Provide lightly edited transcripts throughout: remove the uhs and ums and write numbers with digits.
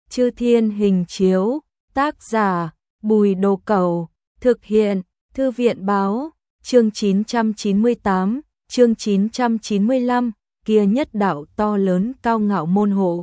Chư Thiên Hình Chiếu, tác giả, Bùi Đồ Cẩu, thực hiện, Thư viện Báo, chương 998, chương 995, kia nhất đạo to lớn cao ngạo môn hộ.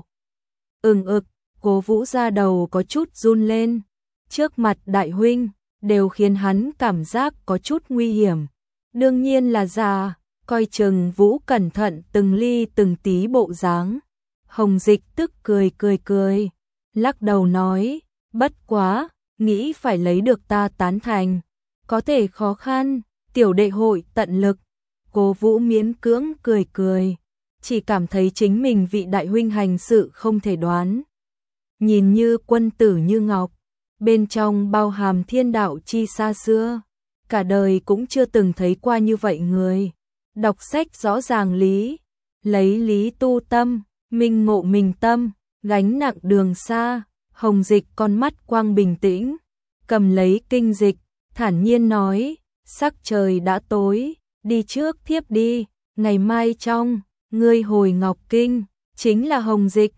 Cố Vũ ra đầu có chút run lên, trước mặt đại huynh, đều khiến hắn cảm giác có chút nguy hiểm. Đương nhiên là già, coi chừng Vũ cẩn thận từng ly từng tí bộ dáng. Hồng Dịch tức cười, lắc đầu nói, bất quá, nghĩ phải lấy được ta tán thành, có thể khó khăn, tiểu đệ hội tận lực. Cố Vũ miễn cưỡng cười, chỉ cảm thấy chính mình vị đại huynh hành sự không thể đoán. Nhìn như quân tử như ngọc, bên trong bao hàm thiên đạo chi xa xưa, cả đời cũng chưa từng thấy qua như vậy người. Đọc sách rõ ràng lý, lấy lý tu tâm, minh ngộ mình tâm, gánh nặng đường xa. Hồng Dịch con mắt quang bình tĩnh, cầm lấy kinh dịch, thản nhiên nói, sắc trời đã tối, đi trước thiếp đi, ngày mai trong, ngươi hồi Ngọc Kinh, chính là Hồng Dịch.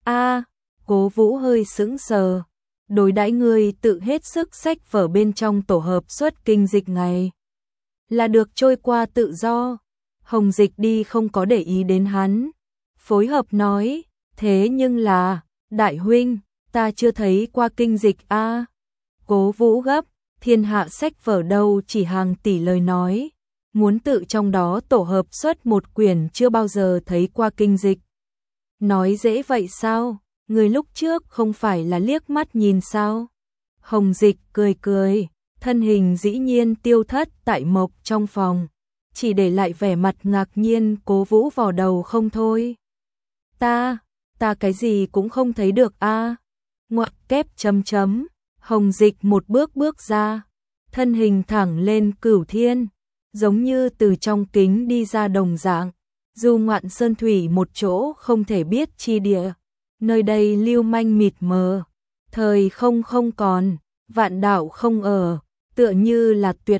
Cố Vũ hơi sững sờ, đối đãi ngươi tự hết sức sách vở bên trong tổ hợp xuất kinh dịch ngày, là được trôi qua tự do. Hồng Dịch đi không có để ý đến hắn, phối hợp nói, thế nhưng là, đại huynh, ta chưa thấy qua kinh dịch a. Cố Vũ gấp, thiên hạ sách vở đâu chỉ hàng tỷ lời nói, muốn tự trong đó tổ hợp xuất một quyển chưa bao giờ thấy qua kinh dịch. Nói dễ vậy sao, người lúc trước không phải là liếc mắt nhìn sao? Hồng Dịch cười, thân hình dĩ nhiên tiêu thất tại mộc trong phòng, chỉ để lại vẻ mặt ngạc nhiên. Cố Vũ vò đầu không thôi. Ta cái gì cũng không thấy được a. Ngoặc kép chấm. Hồng Dịch một bước ra, thân hình thẳng lên cửu thiên, giống như từ trong kính đi ra đồng dạng, du ngoạn sơn thủy một chỗ không thể biết chi địa. Nơi đây lưu manh mịt mờ, thời không còn, vạn đạo không ở, tựa như là tuyệt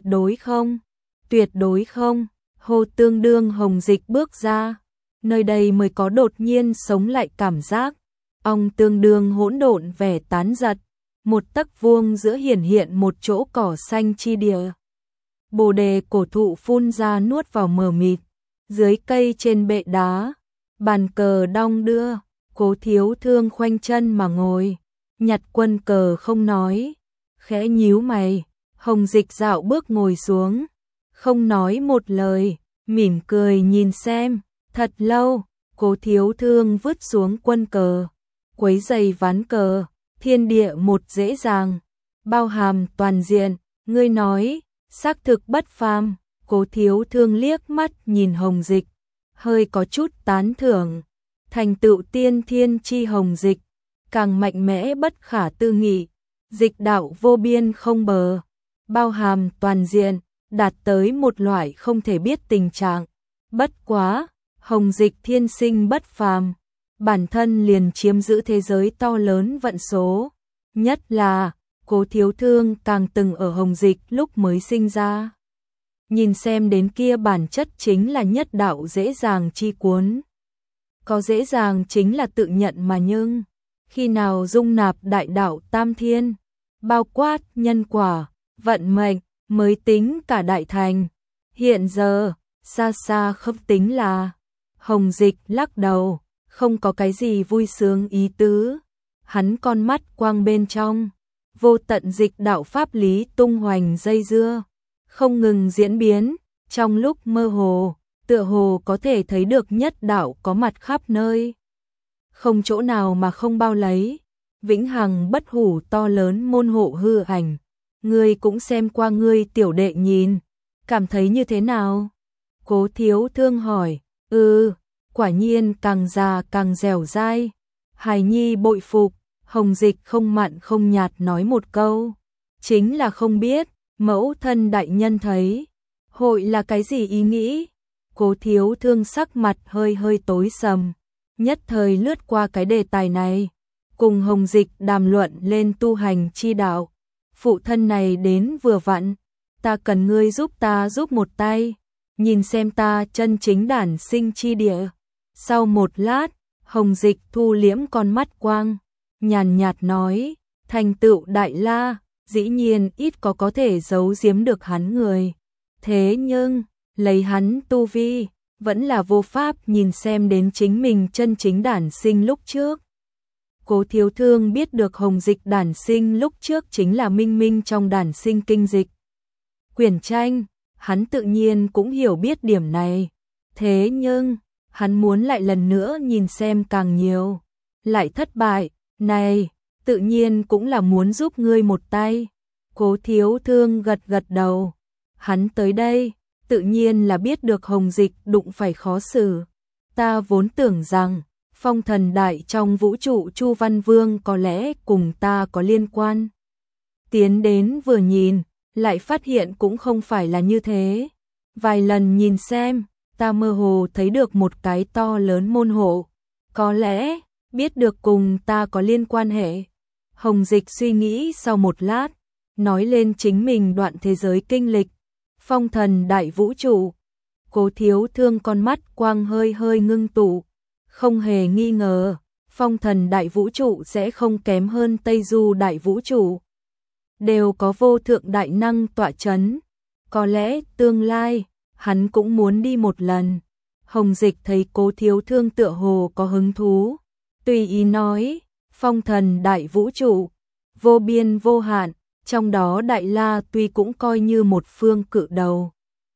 đối không. Hô tương đương Hồng Dịch bước ra, nơi đây mới có đột nhiên sống lại cảm giác. Ong tương đương hỗn độn vẻ tán giật, một tấc vuông giữa hiện một chỗ cỏ xanh chi địa. Bồ đề cổ thụ phun ra nuốt vào mờ mịt, dưới cây trên bệ đá, bàn cờ đong đưa, Cố Thiếu Thương khoanh chân mà ngồi, nhặt quân cờ không nói, khẽ nhíu mày. Hồng Dịch dạo bước ngồi xuống, không nói một lời, mỉm cười nhìn xem. Thật lâu, Cố Thiếu Thương vứt xuống quân cờ, quấy giày ván cờ, thiên địa một dễ dàng, bao hàm toàn diện, ngươi nói, xác thực bất phàm. Cố Thiếu Thương liếc mắt nhìn Hồng Dịch, hơi có chút tán thưởng, thành tựu tiên thiên chi Hồng Dịch, càng mạnh mẽ bất khả tư nghị, dịch đạo vô biên không bờ, bao hàm toàn diện, đạt tới một loại không thể biết tình trạng. Bất quá, Hồng Dịch thiên sinh bất phàm, bản thân liền chiếm giữ thế giới to lớn vận số, nhất là Cố Thiếu Thương càng từng ở Hồng Dịch lúc mới sinh ra. Nhìn xem đến kia bản chất chính là nhất đạo dễ dàng chi cuốn. Có dễ dàng chính là tự nhận mà nhưng, khi nào dung nạp đại đạo tam thiên, bao quát nhân quả, vận mệnh, mới tính cả đại thành. Hiện giờ, xa không tính là. Hồng Dịch lắc đầu, không có cái gì vui sướng ý tứ. Hắn con mắt quang bên trong, vô tận dịch đạo pháp lý tung hoành dây dưa, không ngừng diễn biến, trong lúc mơ hồ, tựa hồ có thể thấy được nhất đạo có mặt khắp nơi. Không chỗ nào mà không bao lấy, vĩnh hằng bất hủ to lớn môn hộ hư ảnh. Ngươi cũng xem qua, ngươi tiểu đệ nhìn, cảm thấy như thế nào? Cố Thiếu Thương hỏi. Quả nhiên càng già càng dẻo dai. Hài nhi bội phục. Hồng Dịch không mặn không nhạt nói một câu, chính là không biết mẫu thân đại nhân thấy hội là cái gì ý nghĩ. Cố Thiếu Thương sắc mặt hơi tối sầm, nhất thời lướt qua cái đề tài này, cùng Hồng Dịch đàm luận lên tu hành chi đạo. Phụ thân này đến vừa vặn, ta cần ngươi giúp ta giúp một tay, nhìn xem ta chân chính đản sinh chi địa. Sau một lát, Hồng Dịch thu liễm con mắt quang, nhàn nhạt nói, thành tựu Đại La, dĩ nhiên ít có thể giấu giếm được hắn người. Thế nhưng, lấy hắn tu vi, vẫn là vô pháp nhìn xem đến chính mình chân chính đản sinh lúc trước. Cố Thiếu Thương biết được Hồng Dịch đản sinh lúc trước chính là Minh Minh trong đản sinh kinh dịch. Quyển tranh, hắn tự nhiên cũng hiểu biết điểm này. Thế nhưng, hắn muốn lại lần nữa nhìn xem càng nhiều. Lại thất bại, này, tự nhiên cũng là muốn giúp ngươi một tay. Cố Thiếu Thương gật gật đầu. Hắn tới đây, tự nhiên là biết được Hồng Dịch đụng phải khó xử. Ta vốn tưởng rằng, Phong Thần Đại trong vũ trụ Chu Văn Vương có lẽ cùng ta có liên quan. Tiến đến vừa nhìn, lại phát hiện cũng không phải là như thế. Vài lần nhìn xem, ta mơ hồ thấy được một cái to lớn môn hộ. Có lẽ, biết được cùng ta có liên quan hệ. Hồng Dịch suy nghĩ sau một lát, nói lên chính mình đoạn thế giới kinh lịch. Phong Thần Đại vũ trụ. Cố Thiếu Thương con mắt quang hơi hơi ngưng tụ. Không hề nghi ngờ, Phong Thần Đại vũ trụ sẽ không kém hơn Tây Du Đại vũ trụ. Đều có vô thượng đại năng tọa chấn. Có lẽ tương lai, hắn cũng muốn đi một lần. Hồng Dịch thấy Cố Thiếu Thương tựa hồ có hứng thú. Tùy ý nói, Phong Thần Đại vũ trụ, vô biên vô hạn, trong đó Đại La tuy cũng coi như một phương cự đầu.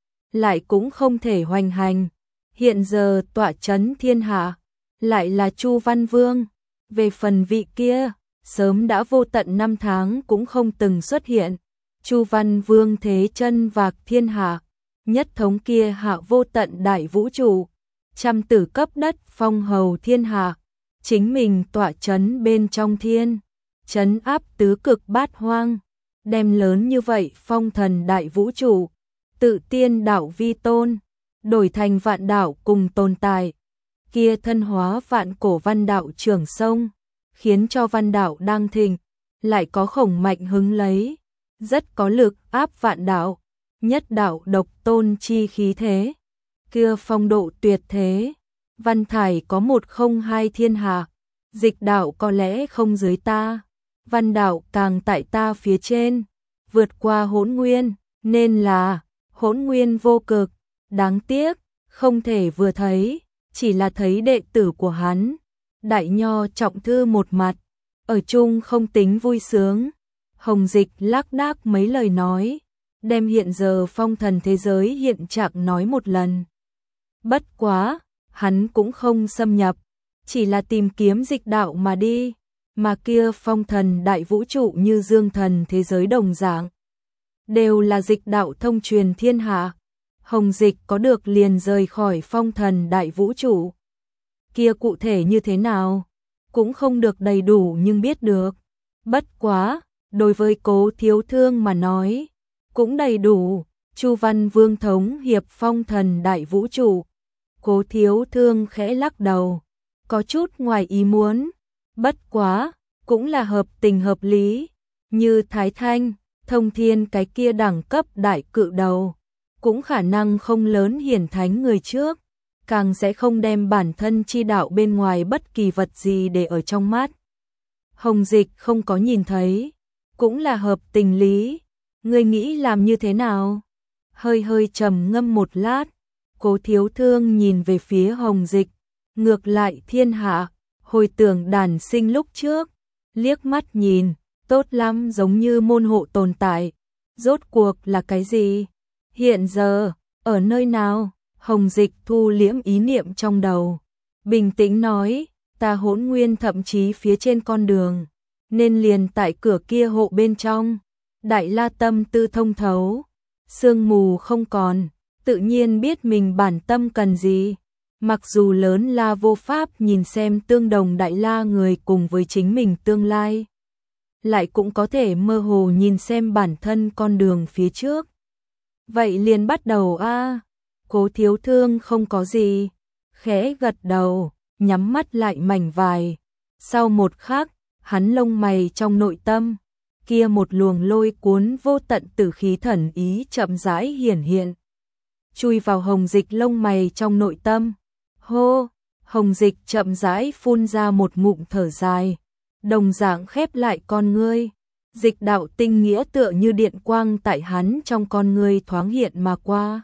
Lại cũng không thể hoành hành. Hiện giờ tọa chấn thiên hạ, lại là Chu Văn Vương. Về phần vị kia, sớm đã vô tận năm tháng cũng không từng xuất hiện. Chu Văn Vương thế chân vạc thiên hạ, nhất thống kia hạ vô tận đại vũ trụ, trăm tử cấp đất phong hầu thiên hạ, chính mình tọa chấn bên trong thiên, chấn áp tứ cực bát hoang, đem lớn như vậy Phong Thần Đại vũ trụ, tự tiên đạo vi tôn, đổi thành vạn đạo cùng tồn tại. Kia thân hóa vạn cổ văn đạo trường sông, khiến cho văn đạo đang thịnh, lại có khổng mạnh hứng lấy, rất có lực áp vạn đạo, nhất đạo độc tôn chi khí thế. Kia phong độ tuyệt thế, văn thải có 102 thiên hạ, dịch đạo có lẽ không dưới ta, văn đạo càng tại ta phía trên, vượt qua hỗn nguyên, nên là hỗn nguyên vô cực. Đáng tiếc, không thể vừa thấy, chỉ là thấy đệ tử của hắn, Đại Nho trọng thư một mặt, ở chung không tính vui sướng. Hồng Dịch lác đác mấy lời nói, đem hiện giờ phong thần thế giới hiện trạng nói một lần. Bất quá, hắn cũng không xâm nhập, chỉ là tìm kiếm dịch đạo mà đi, mà kia Phong Thần Đại vũ trụ như dương thần thế giới đồng dạng, đều là dịch đạo thông truyền thiên hạ. Hồng Dịch có được liền rời khỏi Phong Thần Đại vũ trụ. Kia cụ thể như thế nào, cũng không được đầy đủ nhưng biết được. Bất quá, đối với Cố Thiếu Thương mà nói, cũng đầy đủ. Chu Văn Vương thống hiệp Phong Thần Đại vũ trụ. Cố Thiếu Thương khẽ lắc đầu, có chút ngoài ý muốn. Bất quá, cũng là hợp tình hợp lý. Như Thái Thanh, Thông Thiên cái kia đẳng cấp đại cự đầu, cũng khả năng không lớn hiển thánh người trước, càng sẽ không đem bản thân chi đạo bên ngoài bất kỳ vật gì để ở trong mắt. Hồng Dịch không có nhìn thấy, cũng là hợp tình lý. Ngươi nghĩ làm như thế nào? Hơi hơi trầm ngâm một lát, Cố Thiếu Thương nhìn về phía Hồng Dịch, ngược lại thiên hạ, hồi tưởng đản sinh lúc trước, liếc mắt nhìn, tốt lắm giống như môn hộ tồn tại. Rốt cuộc là cái gì? Hiện giờ, ở nơi nào? Hồng Dịch thu liễm ý niệm trong đầu, bình tĩnh nói, ta hỗn nguyên thậm chí phía trên con đường, nên liền tại cửa kia hộ bên trong. Đại La tâm tư thông thấu, sương mù không còn, tự nhiên biết mình bản tâm cần gì. Mặc dù lớn La vô pháp nhìn xem tương đồng Đại La người cùng với chính mình tương lai, lại cũng có thể mơ hồ nhìn xem bản thân con đường phía trước. Vậy liền bắt đầu a. Cố Thiếu Thương không có gì, khẽ gật đầu, nhắm mắt lại mảnh vài. Sau một khắc, hắn lông mày trong nội tâm, kia một luồng lôi cuốn vô tận tử khí thần ý chậm rãi hiển hiện, chui vào Hồng Dịch lông mày trong nội tâm. Hô, Hồng Dịch chậm rãi phun ra một ngụm thở dài, đồng dạng khép lại con ngươi. Dịch đạo tinh nghĩa tựa như điện quang tại hắn trong con ngươi thoáng hiện mà qua.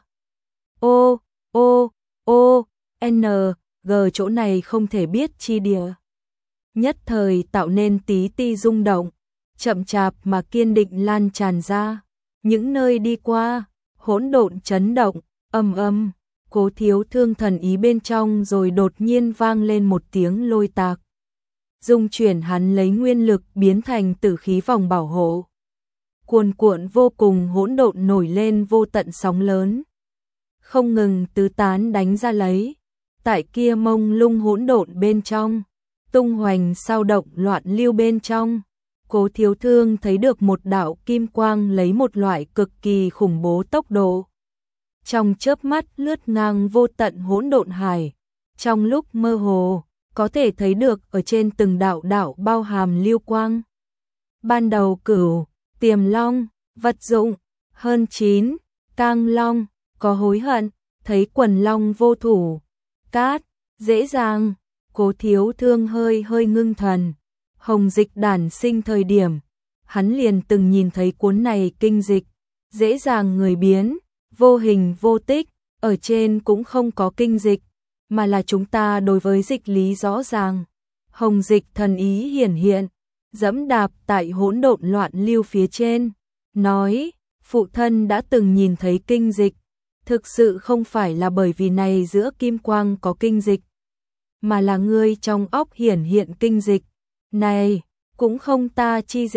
Ô, ô, ô, n, g chỗ này không thể biết chi địa. Nhất thời tạo nên tí ti rung động, chậm chạp mà kiên định lan tràn ra. Những nơi đi qua, hỗn độn chấn động, ầm ầm, Cố Thiếu Thương thần ý bên trong rồi đột nhiên vang lên một tiếng lôi tạc. Dung chuyển hắn lấy nguyên lực biến thành tử khí vòng bảo hộ. Cuồn cuộn vô cùng hỗn độn nổi lên vô tận sóng lớn. Không ngừng tứ tán đánh ra lấy. Tại kia mông lung hỗn độn bên trong, tung hoành sao động loạn lưu bên trong. Cố Thiếu Thương thấy được một đạo kim quang lấy một loại cực kỳ khủng bố tốc độ. Trong chớp mắt lướt ngang vô tận hỗn độn hải. Trong lúc mơ hồ, có thể thấy được ở trên từng đạo đạo bao hàm lưu quang. Ban đầu Cửu, Tiềm Long, vật dụng, hơn 9, Cang Long, có hối hận, thấy quần long vô thủ. Cát, dễ dàng, Cố Thiếu Thương hơi hơi ngưng thần. Hồng dịch đản sinh thời điểm, hắn liền từng nhìn thấy cuốn này kinh dịch, dễ dàng người biến, vô hình vô tích, ở trên cũng không có kinh dịch, mà là chúng ta đối với dịch lý rõ ràng. Hồng dịch thần ý hiển hiện, dẫm đạp tại hỗn độn loạn lưu phía trên, nói, phụ thân đã từng nhìn thấy kinh dịch, thực sự không phải là bởi vì này giữa kim quang có kinh dịch, mà là ngươi trong óc hiển hiện kinh dịch. Này, cũng không ta chi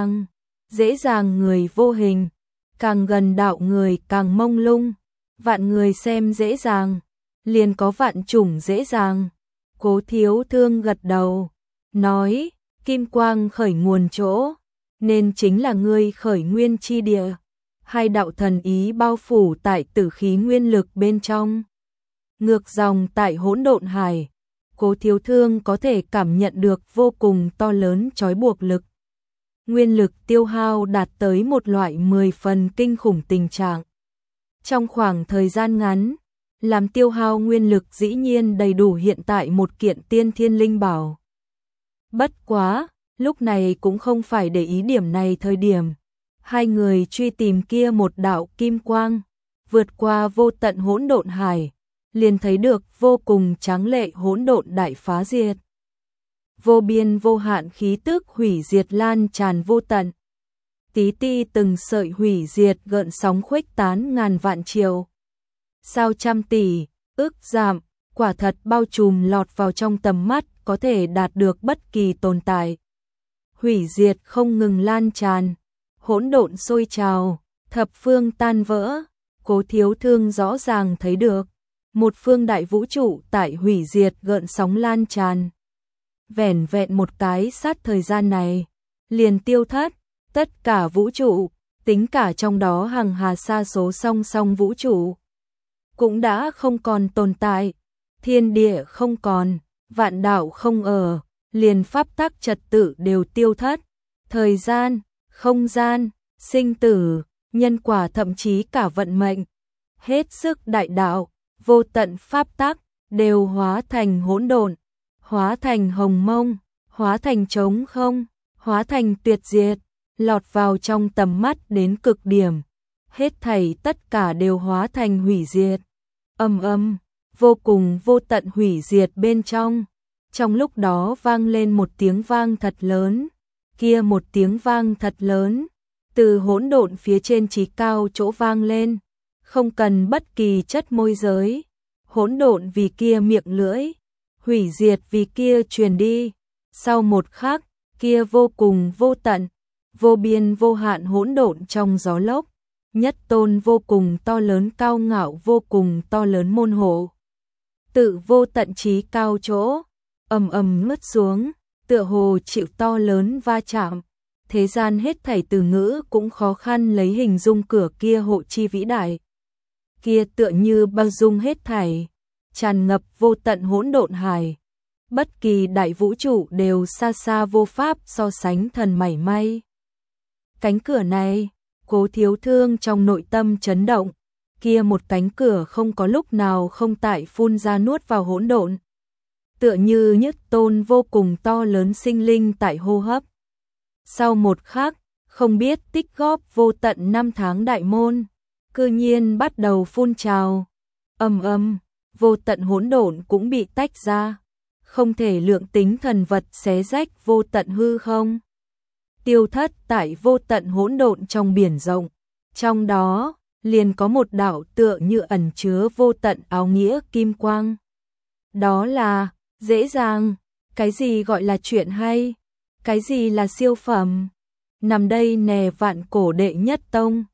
dễ dàng người vô hình, càng gần đạo người càng mông lung, vạn người xem dễ dàng, liền có vạn chủng dễ dàng. Cố Thiếu Thương gật đầu, nói, kim quang khởi nguồn chỗ, nên chính là ngươi khởi nguyên chi địa. Hai đạo thần ý bao phủ tại tử khí nguyên lực bên trong. Ngược dòng tại hỗn độn hải, Cố Thiếu Thương có thể cảm nhận được vô cùng to lớn trói buộc lực. Nguyên lực tiêu hao đạt tới một loại 10 phần kinh khủng tình trạng. Trong khoảng thời gian ngắn, làm tiêu hao nguyên lực dĩ nhiên đầy đủ hiện tại một kiện tiên thiên linh bảo. Bất quá, lúc này cũng không phải để ý điểm này thời điểm. Hai người truy tìm kia một đạo kim quang, vượt qua vô tận hỗn độn hải, liền thấy được vô cùng tráng lệ hỗn độn đại phá diệt. Vô biên vô hạn khí tức hủy diệt lan tràn vô tận. Tí ti từng sợi hủy diệt gợn sóng khuếch tán ngàn vạn triệu. Sao trăm tỷ, ức giảm, quả thật bao trùm lọt vào trong tầm mắt có thể đạt được bất kỳ tồn tại. Hủy diệt không ngừng lan tràn, hỗn độn sôi trào, thập phương tan vỡ. Cố Thiếu Thương rõ ràng thấy được một phương đại vũ trụ tại hủy diệt gợn sóng lan tràn. Vẻn vẹn một cái sát thời gian này, liền tiêu thất, tất cả vũ trụ, tính cả trong đó hằng hà sa số song song vũ trụ, cũng đã không còn tồn tại, thiên địa không còn, vạn đạo không ở, liền pháp tắc trật tự đều tiêu thất, thời gian, không gian, sinh tử, nhân quả thậm chí cả vận mệnh, hết sức đại đạo, vô tận pháp tắc, đều hóa thành hỗn độn, hóa thành hồng mông, hóa thành trống không, hóa thành tuyệt diệt, lọt vào trong tầm mắt đến cực điểm. Hết thảy tất cả đều hóa thành hủy diệt. Ầm ầm, vô cùng vô tận hủy diệt bên trong. Trong lúc đó vang lên một tiếng vang thật lớn. Kia một tiếng vang thật lớn, từ hỗn độn phía trên chí cao chỗ vang lên, không cần bất kỳ chất môi giới. Hỗn độn vì kia miệng lưỡi, hủy diệt vì kia truyền đi. Sau một khắc, kia vô cùng vô tận, vô biên vô hạn hỗn độn trong gió lốc, nhất tôn vô cùng to lớn cao ngạo vô cùng to lớn môn hộ. Tự vô tận chí cao chỗ, ầm ầm ngất xuống, tựa hồ chịu to lớn va chạm. Thế gian hết thảy từ ngữ cũng khó khăn lấy hình dung cửa kia hộ chi vĩ đại. Kia tựa như bao dung hết thảy, tràn ngập vô tận hỗn độn hải. Bất kỳ đại vũ trụ đều xa xa vô pháp so sánh thần mảy may. Cánh cửa này, Cố Thiếu Thương trong nội tâm chấn động, kia một cánh cửa không có lúc nào không tại phun ra nuốt vào hỗn độn. tựa như nhất tôn vô cùng to lớn sinh linh tại hô hấp. Sau một khắc, không biết tích góp vô tận năm tháng đại môn, cư nhiên bắt đầu phun trào. Vô tận hỗn độn cũng bị tách ra, không thể lượng tính thần vật xé rách vô tận hư không. Tiêu thất tại vô tận hỗn độn trong biển rộng, trong đó liền có một đạo tựa như ẩn chứa vô tận áo nghĩa kim quang. Đó là dễ dàng, cái gì gọi là chuyện hay, cái gì là siêu phẩm. Nằm đây nè vạn cổ đệ nhất tông,